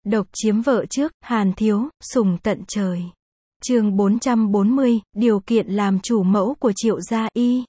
Độc chiếm vợ trước, Hàn Thiếu, sủng tận trời. Chương 440, điều kiện làm chủ mẫu của Triệu gia y.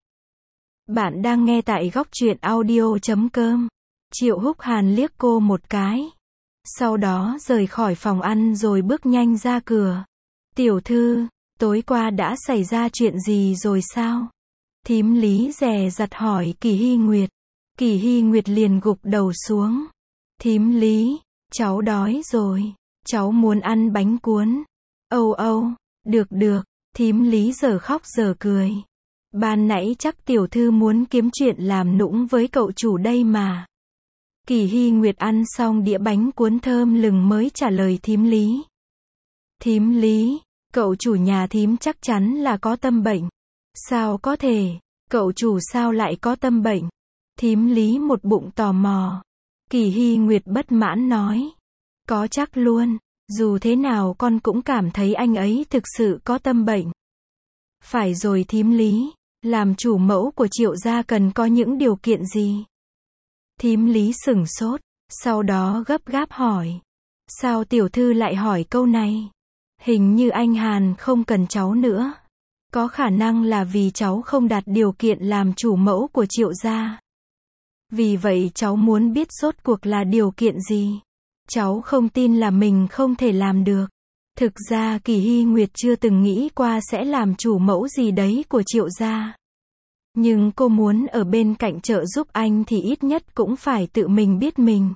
Bạn đang nghe tại góc truyện audio.com. Triệu Húc Hàn liếc cô một cái. Sau đó rời khỏi phòng ăn rồi bước nhanh ra cửa. Tiểu thư, tối qua đã xảy ra chuyện gì rồi sao? Thím Lý dè dặt hỏi Kỳ Hy Nguyệt. Kỳ Hy Nguyệt liền gục đầu xuống. Thím Lý, cháu đói rồi. Cháu muốn ăn bánh cuốn. Âu âu, được, thím Lý giờ khóc giờ cười. Ban nãy chắc tiểu thư muốn kiếm chuyện làm nũng với cậu chủ đây mà. Kỳ Hy Nguyệt ăn xong đĩa bánh cuốn thơm lừng mới trả lời thím Lý. Thím Lý, cậu chủ nhà thím chắc chắn là có tâm bệnh. Sao có thể, cậu chủ sao lại có tâm bệnh? Thím Lý một bụng tò mò. Kỳ Hy Nguyệt bất mãn nói. Có chắc luôn, dù thế nào con cũng cảm thấy anh ấy thực sự có tâm bệnh. Phải rồi thím Lý, làm chủ mẫu của Triệu gia cần có những điều kiện gì? Thím Lý sửng sốt, sau đó gấp gáp hỏi. Sao tiểu thư lại hỏi câu này? Hình như anh Hàn không cần cháu nữa. Có khả năng là vì cháu không đạt điều kiện làm chủ mẫu của Triệu gia. Vì vậy cháu muốn biết rốt cuộc là điều kiện gì? Cháu không tin là mình không thể làm được. Thực ra Kỳ Hy Nguyệt chưa từng nghĩ qua sẽ làm chủ mẫu gì đấy của Triệu gia. Nhưng cô muốn ở bên cạnh trợ giúp anh thì ít nhất cũng phải tự mình biết mình.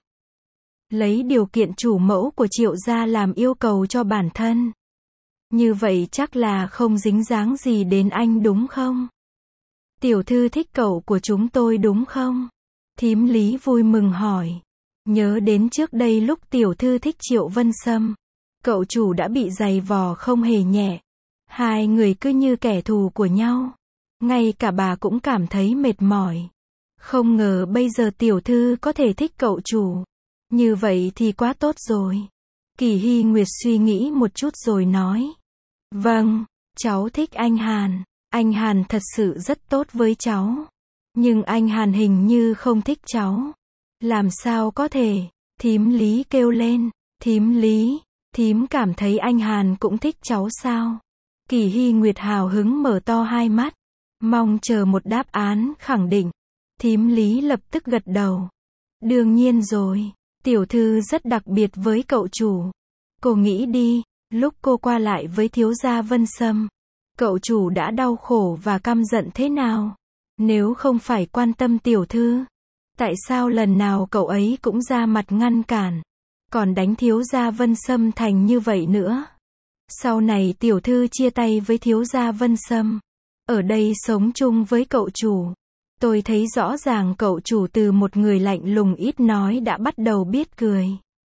Lấy điều kiện chủ mẫu của Triệu gia làm yêu cầu cho bản thân. Như vậy chắc là không dính dáng gì đến anh đúng không? Tiểu thư thích cậu của chúng tôi đúng không? Thím Lý vui mừng hỏi. Nhớ đến trước đây lúc tiểu thư thích Triệu Vân Sâm. Cậu chủ đã bị giày vò không hề nhẹ. Hai người cứ như kẻ thù của nhau. Ngay cả bà cũng cảm thấy mệt mỏi. Không ngờ bây giờ tiểu thư có thể thích cậu chủ. Như vậy thì quá tốt rồi. Kỳ Hy Nguyệt suy nghĩ một chút rồi nói. Vâng, cháu thích anh Hàn. Anh Hàn thật sự rất tốt với cháu. Nhưng anh Hàn hình như không thích cháu. Làm sao có thể? Thím Lý kêu lên. Thím Lý, thím cảm thấy anh Hàn cũng thích cháu sao? Kỳ Hy Nguyệt hào hứng mở to hai mắt. Mong chờ một đáp án khẳng định. Thím Lý lập tức gật đầu. Đương nhiên rồi. Tiểu thư rất đặc biệt với cậu chủ. Cô nghĩ đi, lúc cô qua lại với thiếu gia Vân Sâm, cậu chủ đã đau khổ và căm giận thế nào? Nếu không phải quan tâm tiểu thư, tại sao lần nào cậu ấy cũng ra mặt ngăn cản, còn đánh thiếu gia Vân Sâm thành như vậy nữa? Sau này tiểu thư chia tay với thiếu gia Vân Sâm, ở đây sống chung với cậu chủ. Tôi thấy rõ ràng cậu chủ từ một người lạnh lùng ít nói đã bắt đầu biết cười.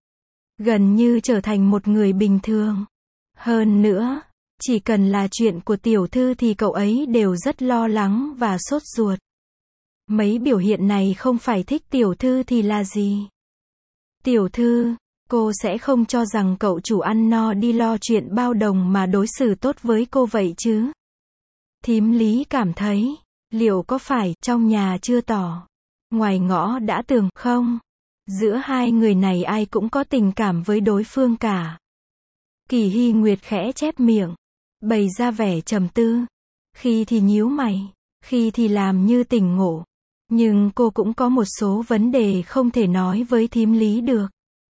Gần như trở thành một người bình thường. Hơn nữa, chỉ cần là chuyện của tiểu thư thì cậu ấy đều rất lo lắng và sốt ruột. Mấy biểu hiện này không phải thích tiểu thư thì là gì? Tiểu thư, cô sẽ không cho rằng cậu chủ ăn no đi lo chuyện bao đồng mà đối xử tốt với cô vậy chứ? Thím Lý cảm thấy, liệu có phải trong nhà chưa tỏ, ngoài ngõ đã tường không? Giữa hai người này ai cũng có tình cảm với đối phương cả. Kỳ Hy Nguyệt khẽ chép miệng, bày ra vẻ trầm tư. Khi thì nhíu mày, khi thì làm như tỉnh ngộ. Nhưng cô cũng có một số vấn đề không thể nói với thím Lý được.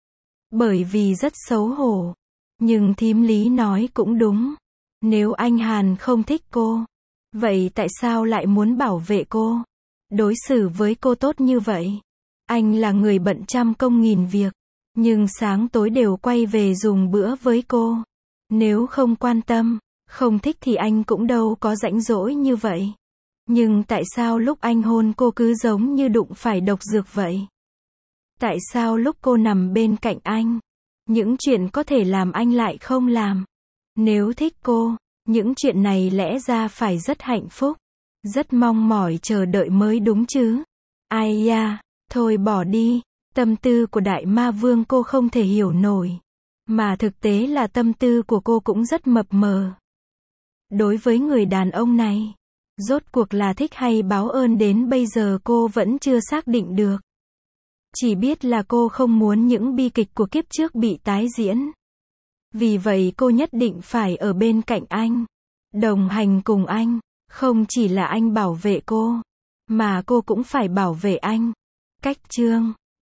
Bởi vì rất xấu hổ. Nhưng thím Lý nói cũng đúng. Nếu anh Hàn không thích cô, vậy tại sao lại muốn bảo vệ cô? Đối xử với cô tốt như vậy. Anh là người bận trăm công nghìn việc, nhưng sáng tối đều quay về dùng bữa với cô. Nếu không quan tâm, không thích thì anh cũng đâu có rãnh rỗi như vậy. Nhưng tại sao lúc anh hôn cô cứ giống như đụng phải độc dược vậy? Tại sao lúc cô nằm bên cạnh anh, những chuyện có thể làm anh lại không làm? Nếu thích cô, những chuyện này lẽ ra phải rất hạnh phúc, rất mong mỏi chờ đợi mới đúng chứ. Ai da, thôi bỏ đi, tâm tư của đại ma vương cô không thể hiểu nổi. Mà thực tế là tâm tư của cô cũng rất mập mờ. Đối với người đàn ông này, rốt cuộc là thích hay báo ơn đến bây giờ cô vẫn chưa xác định được. Chỉ biết là cô không muốn những bi kịch của kiếp trước bị tái diễn. Vì vậy cô nhất định phải ở bên cạnh anh, đồng hành cùng anh. Không chỉ là anh bảo vệ cô, mà cô cũng phải bảo vệ anh. Cách chương